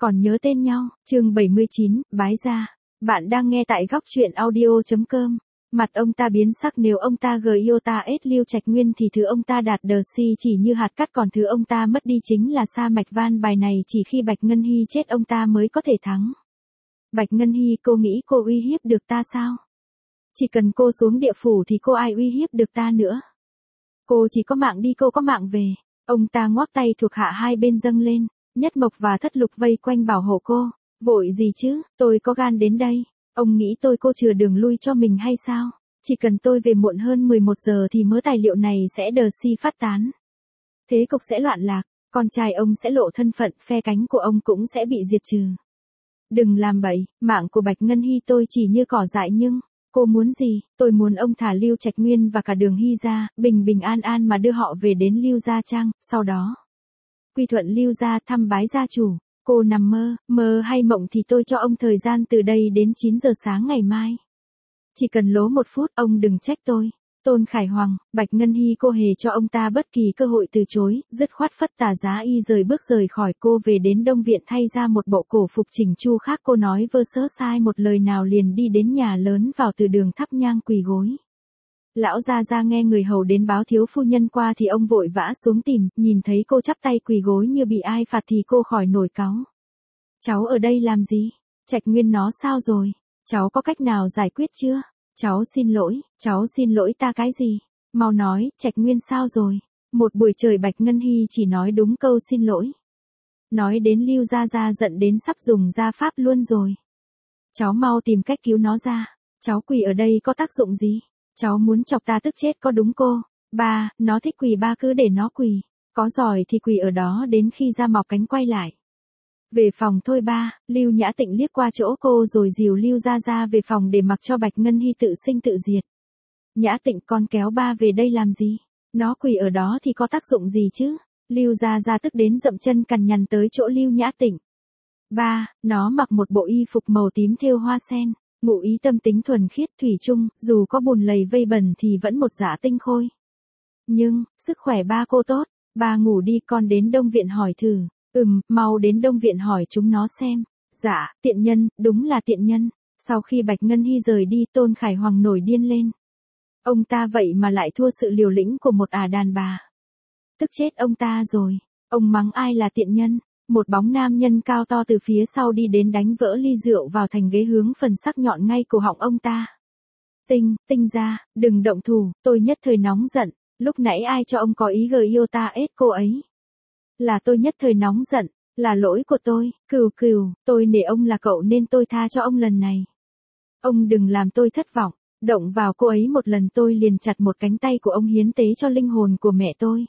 Còn nhớ tên nhau, chương 79, bái gia. Bạn đang nghe tại góc truyện audio.com. Mặt ông ta biến sắc nếu ông ta Giota S Lưu Trạch Nguyên thì thứ ông ta đạt đờ si chỉ như hạt cát, còn thứ ông ta mất đi chính là sa mạch van bài này, chỉ khi Bạch Ngân Hy chết ông ta mới có thể thắng. Bạch Ngân Hy, cô nghĩ cô uy hiếp được ta sao? Chỉ cần cô xuống địa phủ thì cô ai uy hiếp được ta nữa? Cô chỉ có mạng đi, cô có mạng về. Ông ta ngoắc tay, thuộc hạ hai bên dâng lên. Nhất Mộc và Thất Lục vây quanh bảo hộ cô. Vội gì chứ, tôi có gan đến đây. Ông nghĩ tôi cô chừa đường lui cho mình hay sao? Chỉ cần tôi về muộn hơn 11 giờ thì mớ tài liệu này sẽ đờ si phát tán. Thế cục sẽ loạn lạc, con trai ông sẽ lộ thân phận, phe cánh của ông cũng sẽ bị diệt trừ. Đừng làm bậy, mạng của Bạch Ngân Hy tôi chỉ như cỏ dại nhưng... Cô muốn gì? Tôi muốn ông thả Lưu Trạch Nguyên và cả Đường Hy ra, bình bình an an mà đưa họ về đến Lưu Gia Trang, sau đó quy thuận Lưu Gia, thăm bái gia chủ. Cô nằm mơ hay mộng thì tôi cho ông thời gian từ đây đến 9 giờ sáng ngày mai. Chỉ cần lố 1 phút, ông đừng trách tôi. Tôn Khải Hoàng, Bạch Ngân Hy cô hề cho ông ta bất kỳ cơ hội từ chối, dứt khoát phất tà giá y rời khỏi. Cô về đến Đông Viện thay ra một bộ cổ phục chỉnh chu khác, cô nói vơ sớ sai một lời nào liền đi đến nhà lớn, vào từ đường thắp nhang quỳ gối. Lão gia nghe người hầu đến báo thiếu phu nhân qua thì ông vội vã xuống tìm, nhìn thấy cô chắp tay quỳ gối như bị ai phạt thì cô khỏi nổi cáu. Cháu ở đây làm gì? Trạch Nguyên nó sao rồi? Cháu có cách nào giải quyết chưa? Cháu xin lỗi ta cái gì? Mau nói, Trạch Nguyên sao rồi? Một buổi trời Bạch Ngân Hy chỉ nói đúng câu xin lỗi. Nói đến Lưu Gia giận đến sắp dùng gia pháp luôn rồi. Cháu mau tìm cách cứu nó ra. Cháu quỳ ở đây có tác dụng gì? Cháu muốn chọc ta tức chết có đúng cô? Ba, nó thích quỳ, ba cứ để nó quỳ. Có giỏi thì quỳ ở đó đến khi da mọc cánh quay lại. Về phòng thôi ba. Lưu Nhã Tịnh liếc qua chỗ cô rồi dìu Lưu Gia về phòng để mặc cho Bạch Ngân Hy tự sinh tự diệt. Nhã Tịnh, con kéo ba về đây làm gì? Nó quỳ ở đó thì có tác dụng gì chứ? Lưu Gia tức đến dậm chân cằn nhằn tới chỗ Lưu Nhã Tịnh. Ba, nó mặc một bộ y phục màu tím thêu hoa sen, ngụ ý tâm tính thuần khiết thủy chung, dù có bùn lầy vây bẩn thì vẫn một dạ tinh khôi. Nhưng, sức khỏe ba cô tốt, ba ngủ đi, con đến Đông Viện hỏi thử. Mau đến Đông Viện hỏi chúng nó xem. Dạ, tiện nhân, đúng là tiện nhân. Sau khi Bạch Ngân Hy rời đi, Tôn Khải Hoàng nổi điên lên. Ông ta vậy mà lại thua sự liều lĩnh của một đàn bà. Tức chết ông ta rồi. Ông mắng ai là tiện nhân. Một bóng nam nhân cao to từ phía sau đi đến đánh vỡ ly rượu vào thành ghế, hướng phần sắc nhọn ngay cổ họng ông ta. Tinh ra, đừng động thủ, tôi nhất thời nóng giận. Lúc nãy ai cho ông có ý Giota S cô ấy? Là tôi nhất thời nóng giận, là lỗi của tôi. Cừu, tôi nể ông là cậu nên tôi tha cho ông lần này. Ông đừng làm tôi thất vọng, động vào cô ấy một lần tôi liền chặt một cánh tay của ông hiến tế cho linh hồn của mẹ tôi.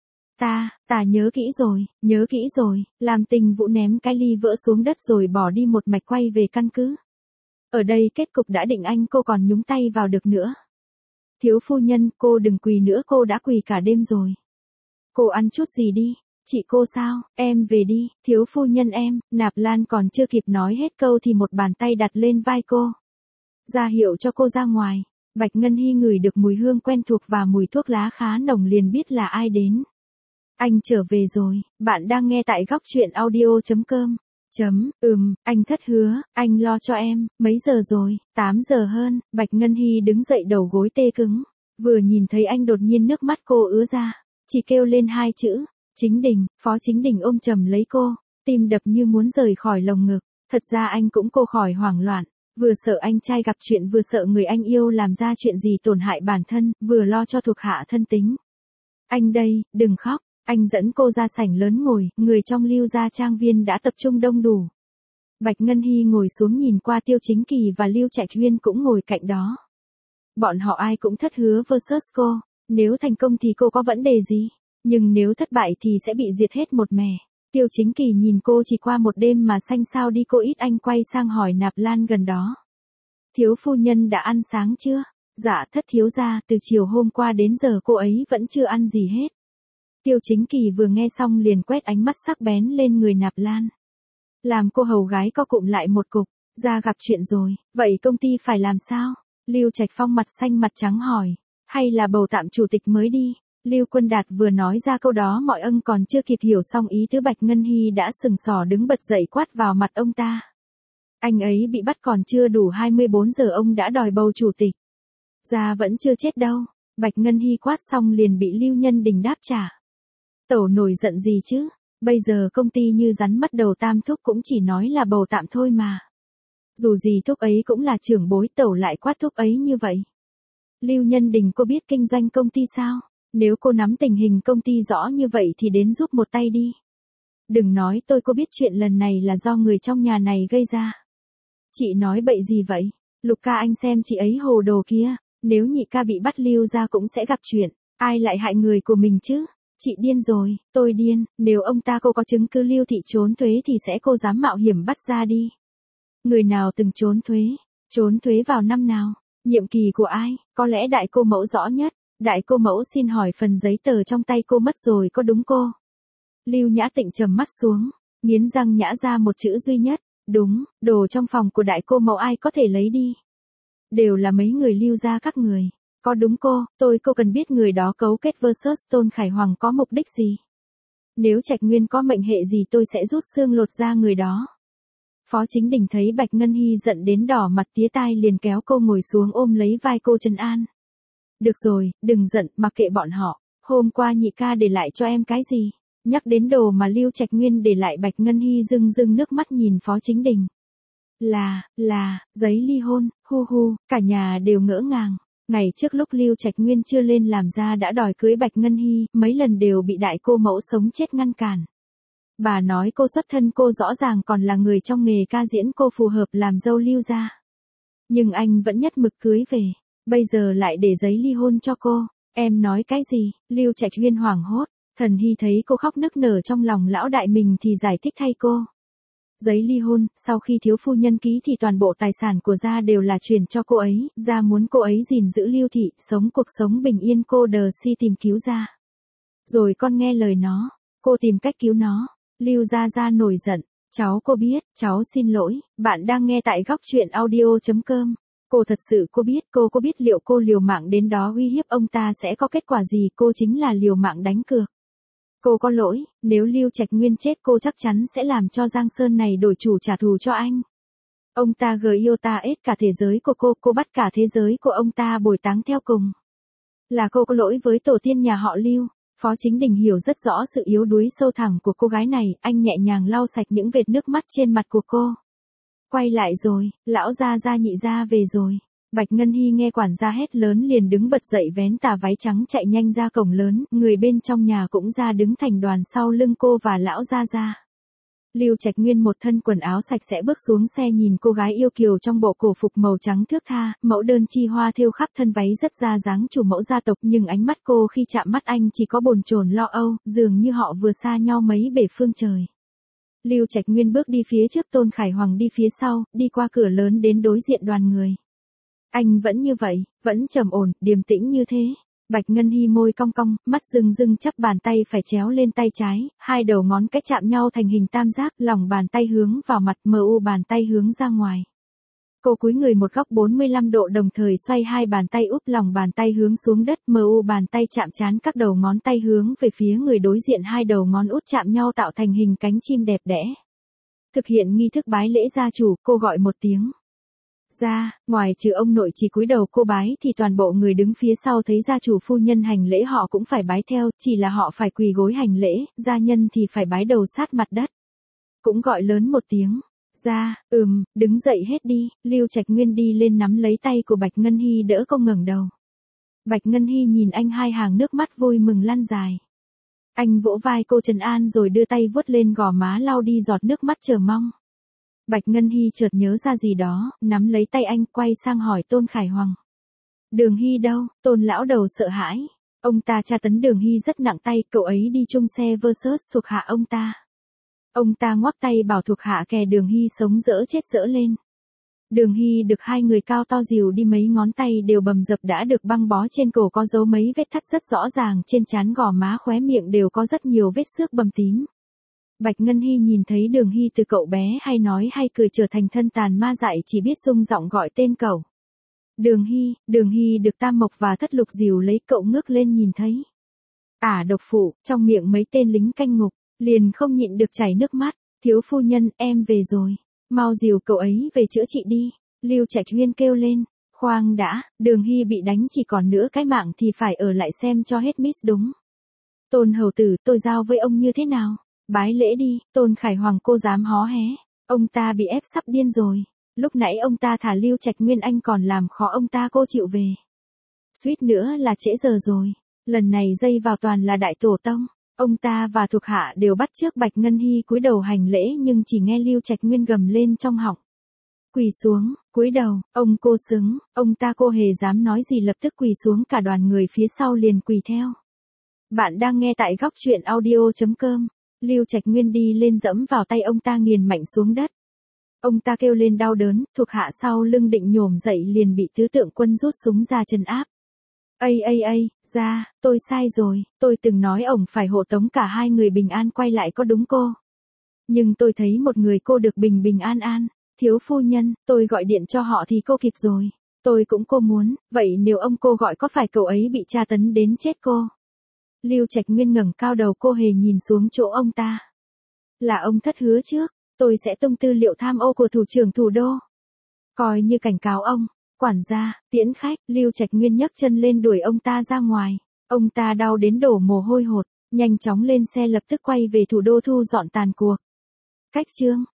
Ta nhớ kỹ rồi, làm Tình Vũ ném cái ly vỡ xuống đất rồi bỏ đi một mạch quay về căn cứ. Ở đây kết cục đã định, anh cô còn nhúng tay vào được nữa. Thiếu phu nhân, cô đừng quỳ nữa, cô đã quỳ cả đêm rồi. Cô ăn chút gì đi. Chị cô sao, em về đi, thiếu phu nhân em. Nạp Lan còn chưa kịp nói hết câu thì một bàn tay đặt lên vai cô, ra hiệu cho cô ra ngoài. Bạch Ngân Hy ngửi được mùi hương quen thuộc và mùi thuốc lá khá nồng liền biết là ai đến. Anh trở về rồi, bạn đang nghe tại góc truyện audio.com. Anh Thất hứa, anh lo cho em. Mấy giờ rồi? 8 giờ hơn. Bạch Ngân Hy đứng dậy, đầu gối tê cứng. Vừa nhìn thấy anh đột nhiên nước mắt cô ứa ra, chỉ kêu lên 2 chữ. Chính Đình. Phó Chính Đình ôm chầm lấy cô, tim đập như muốn rời khỏi lồng ngực. Thật ra anh cũng cô khỏi hoảng loạn, vừa sợ anh trai gặp chuyện, vừa sợ người anh yêu làm ra chuyện gì tổn hại bản thân, vừa lo cho thuộc hạ thân tính. Anh đây, đừng khóc. Anh dẫn cô ra sảnh lớn ngồi, người trong Lưu Gia Trang viên đã tập trung đông đủ. Bạch Ngân Hy ngồi xuống nhìn qua Tiêu Chính Kỳ và Lưu Trạch Nguyên cũng ngồi cạnh đó. Bọn họ ai cũng thất hứa versus cô, nếu thành công thì cô có vấn đề gì? Nhưng nếu thất bại thì sẽ bị diệt hết một mẻ. Tiêu Chính Kỳ nhìn cô chỉ qua một đêm mà xanh sao đi cô ít. Anh quay sang hỏi Nạp Lan gần đó. Thiếu phu nhân đã ăn sáng chưa? Dạ thất thiếu gia, từ chiều hôm qua đến giờ cô ấy vẫn chưa ăn gì hết. Tiêu Chính Kỳ vừa nghe xong liền quét ánh mắt sắc bén lên người Nạp Lan. Làm cô hầu gái co cụm lại một cục, ra gặp chuyện rồi, vậy công ty phải làm sao? Lưu Trạch Phong mặt xanh mặt trắng hỏi, hay là bầu tạm chủ tịch mới đi? Lưu Quân Đạt vừa nói ra câu đó mọi ân còn chưa kịp hiểu xong ý tứ Bạch Ngân Hy đã sừng sỏ đứng bật dậy quát vào mặt ông ta. Anh ấy bị bắt còn chưa đủ 24 giờ ông đã đòi bầu chủ tịch. Ra vẫn chưa chết đâu. Bạch Ngân Hy quát xong liền bị Lưu Nhân Đình đáp trả. Tẩu nổi giận gì chứ? Bây giờ công ty như rắn mất đầu Tam thúc cũng chỉ nói là bầu tạm thôi mà. Dù gì thúc ấy cũng là trưởng bối, tẩu lại quát thúc ấy như vậy. Lưu Nhân Đình, cô biết kinh doanh công ty sao? Nếu cô nắm tình hình công ty rõ như vậy thì đến giúp một tay đi. Đừng nói tôi, cô biết chuyện lần này là do người trong nhà này gây ra. Chị nói bậy gì vậy? Lục ca anh xem chị ấy hồ đồ kia. Nếu nhị ca bị bắt Lưu ra cũng sẽ gặp chuyện. Ai lại hại người của mình chứ? Chị điên rồi, tôi điên. Nếu ông ta cô có chứng cứ Lưu thị trốn thuế thì sẽ cô dám mạo hiểm bắt ra đi. Người nào từng trốn thuế? Trốn thuế vào năm nào? Nhiệm kỳ của ai? Có lẽ đại cô mẫu rõ nhất. Đại cô mẫu xin hỏi phần giấy tờ trong tay cô mất rồi có đúng cô? Lưu Nhã Tịnh trầm mắt xuống, nghiến răng nhã ra một chữ duy nhất. Đúng, đồ trong phòng của đại cô mẫu ai có thể lấy đi? Đều là mấy người Lưu gia các người. Có đúng cô cần biết người đó cấu kết versus Tôn Khải Hoàng có mục đích gì? Nếu Trạch Nguyên có mệnh hệ gì tôi sẽ rút xương lột da người đó. Phó Chính Đình thấy Bạch Ngân Hy giận đến đỏ mặt tía tai liền kéo cô ngồi xuống ôm lấy vai cô trấn an. Được rồi, đừng giận, mặc kệ bọn họ. Hôm qua nhị ca để lại cho em cái gì? Nhắc đến đồ mà Lưu Trạch Nguyên để lại, Bạch Ngân Hy rưng rưng nước mắt nhìn Phó Chính Đình. Là, giấy ly hôn, hu, cả nhà đều ngỡ ngàng. Ngày trước lúc Lưu Trạch Nguyên chưa lên làm ra đã đòi cưới Bạch Ngân Hy, mấy lần đều bị đại cô mẫu sống chết ngăn cản. Bà nói cô xuất thân cô rõ ràng còn là người trong nghề ca diễn, cô phù hợp làm dâu Lưu gia. Nhưng anh vẫn nhất mực cưới về, bây giờ lại để giấy ly hôn cho cô. Em nói cái gì? Lưu Trạch Nguyên hoảng hốt, Thần Hy thấy cô khóc nức nở trong lòng lão đại mình thì giải thích thay cô. Giấy ly hôn, sau khi thiếu phu nhân ký thì toàn bộ tài sản của gia đều là chuyển cho cô ấy, gia muốn cô ấy gìn giữ Lưu thị, sống cuộc sống bình yên, cô đờ si tìm cứu gia. Rồi con nghe lời nó, cô tìm cách cứu nó. Lưu gia nổi giận, cháu cô biết, cháu xin lỗi, bạn đang nghe tại góc truyện audio.com. Cô thật sự cô biết liệu cô liều mạng đến đó uy hiếp ông ta sẽ có kết quả gì, cô chính là liều mạng đánh cược. Cô có lỗi, nếu Lưu Trạch Nguyên chết cô chắc chắn sẽ làm cho Giang Sơn này đổi chủ trả thù cho anh. Ông ta yêu ta hết cả thế giới của cô bắt cả thế giới của ông ta bồi táng theo cùng. Là cô có lỗi với tổ tiên nhà họ Lưu. Phó Chính Đình hiểu rất rõ sự yếu đuối sâu thẳm của cô gái này, anh nhẹ nhàng lau sạch những vệt nước mắt trên mặt của cô. Quay lại rồi, lão gia nhị gia về rồi. Bạch Ngân Hy nghe quản gia hét lớn liền đứng bật dậy vén tà váy trắng chạy nhanh ra cổng lớn, người bên trong nhà cũng ra đứng thành đoàn sau lưng cô và lão gia. Lưu Trạch Nguyên một thân quần áo sạch sẽ bước xuống xe nhìn cô gái yêu kiều trong bộ cổ phục màu trắng thướt tha, mẫu đơn chi hoa thêu khắp thân váy rất ra dáng chủ mẫu gia tộc, nhưng ánh mắt cô khi chạm mắt anh chỉ có bồn chồn lo âu, dường như họ vừa xa nhau mấy bể phương trời. Lưu Trạch Nguyên bước đi phía trước, Tôn Khải Hoàng đi phía sau, đi qua cửa lớn đến đối diện đoàn người. Anh vẫn như vậy, vẫn trầm ổn, điềm tĩnh như thế. Bạch Ngân Hy môi cong cong, mắt rưng chắp bàn tay phải chéo lên tay trái, hai đầu ngón cái chạm nhau thành hình tam giác, lòng bàn tay hướng vào mặt, mu bàn tay hướng ra ngoài. Cô cúi người một góc 45 độ đồng thời xoay hai bàn tay úp lòng bàn tay hướng xuống đất, mu bàn tay chạm trán các đầu ngón tay hướng về phía người đối diện, hai đầu ngón út chạm nhau tạo thành hình cánh chim đẹp đẽ. Thực hiện nghi thức bái lễ gia chủ, cô gọi một tiếng. Ra, ngoài trừ ông nội chỉ cúi đầu cô bái thì toàn bộ người đứng phía sau thấy gia chủ phu nhân hành lễ họ cũng phải bái theo, chỉ là họ phải quỳ gối hành lễ, gia nhân thì phải bái đầu sát mặt đất. Cũng gọi lớn một tiếng. Ra, đứng dậy hết đi. Lưu Trạch Nguyên đi lên nắm lấy tay của Bạch Ngân Hy đỡ cô ngẩng đầu. Bạch Ngân Hy nhìn anh, hai hàng nước mắt vui mừng lăn dài. Anh vỗ vai cô trấn an rồi đưa tay vuốt lên gò má lau đi giọt nước mắt chờ mong. Bạch Ngân Hy chợt nhớ ra gì đó, nắm lấy tay anh quay sang hỏi Tôn Khải Hoàng. Đường Hy đâu? Tôn lão đầu sợ hãi. Ông ta tra tấn Đường Hy rất nặng tay, cậu ấy đi chung xe versus thuộc hạ ông ta. Ông ta ngoắc tay bảo thuộc hạ kè Đường Hy sống dỡ chết dỡ lên. Đường Hy được hai người cao to dìu đi, mấy ngón tay đều bầm dập đã được băng bó, trên cổ có dấu mấy vết thắt rất rõ ràng, trên trán gò má khóe miệng đều có rất nhiều vết xước bầm tím. Bạch Ngân Hy nhìn thấy Đường Hy từ cậu bé hay nói hay cười trở thành thân tàn ma dại, chỉ biết rung giọng gọi tên cậu. Đường Hy được Tam Mộc và Thất Lục dìu lấy, cậu ngước lên nhìn thấy. Độc phụ, trong miệng mấy tên lính canh ngục, liền không nhịn được chảy nước mắt. Thiếu phu nhân, em về rồi. Mau dìu cậu ấy về chữa trị đi. Lưu Trạch Nguyên kêu lên. Khoan đã, Đường Hy bị đánh chỉ còn nửa cái mạng thì phải ở lại xem cho hết miss đúng. Tôn hầu tử, tôi giao với ông như thế nào? Bái lễ đi, Tôn Khải Hoàng cô dám hó hé. Ông ta bị ép sắp điên rồi. Lúc nãy ông ta thả Lưu Trạch Nguyên, anh còn làm khó ông ta, cô chịu về. Suýt nữa là trễ giờ rồi. Lần này dây vào toàn là đại tổ tông. Ông ta và thuộc hạ đều bắt chước Bạch Ngân Hy cúi đầu hành lễ, nhưng chỉ nghe Lưu Trạch Nguyên gầm lên trong họng. Quỳ xuống, cúi đầu, ông cô xứng, ông ta cô hề dám nói gì lập tức quỳ xuống, cả đoàn người phía sau liền quỳ theo. Bạn đang nghe tại góc truyện audio.com. Lưu Trạch Nguyên đi lên dẫm vào tay ông ta, nghiền mạnh xuống đất. Ông ta kêu lên đau đớn, thuộc hạ sau lưng định nhổm dậy liền bị tứ tượng quân rút súng ra trấn áp. Ra, tôi sai rồi, tôi từng nói ổng phải hộ tống cả hai người bình an quay lại có đúng cô? Nhưng tôi thấy một người cô được bình bình an an. Thiếu phu nhân, tôi gọi điện cho họ thì cô kịp rồi. Tôi cũng cô muốn, vậy nếu ông cô gọi có phải cậu ấy bị tra tấn đến chết cô? Lưu Trạch Nguyên ngẩng cao đầu, cô hề nhìn xuống chỗ ông ta. Là ông thất hứa trước, tôi sẽ tung tư liệu tham ô của thủ trưởng thủ đô. Coi như cảnh cáo ông. Quản gia, tiễn khách, Lưu Trạch Nguyên nhấc chân lên đuổi ông ta ra ngoài. Ông ta đau đến đổ mồ hôi hột, nhanh chóng lên xe lập tức quay về thủ đô thu dọn tàn cuộc. Cách chương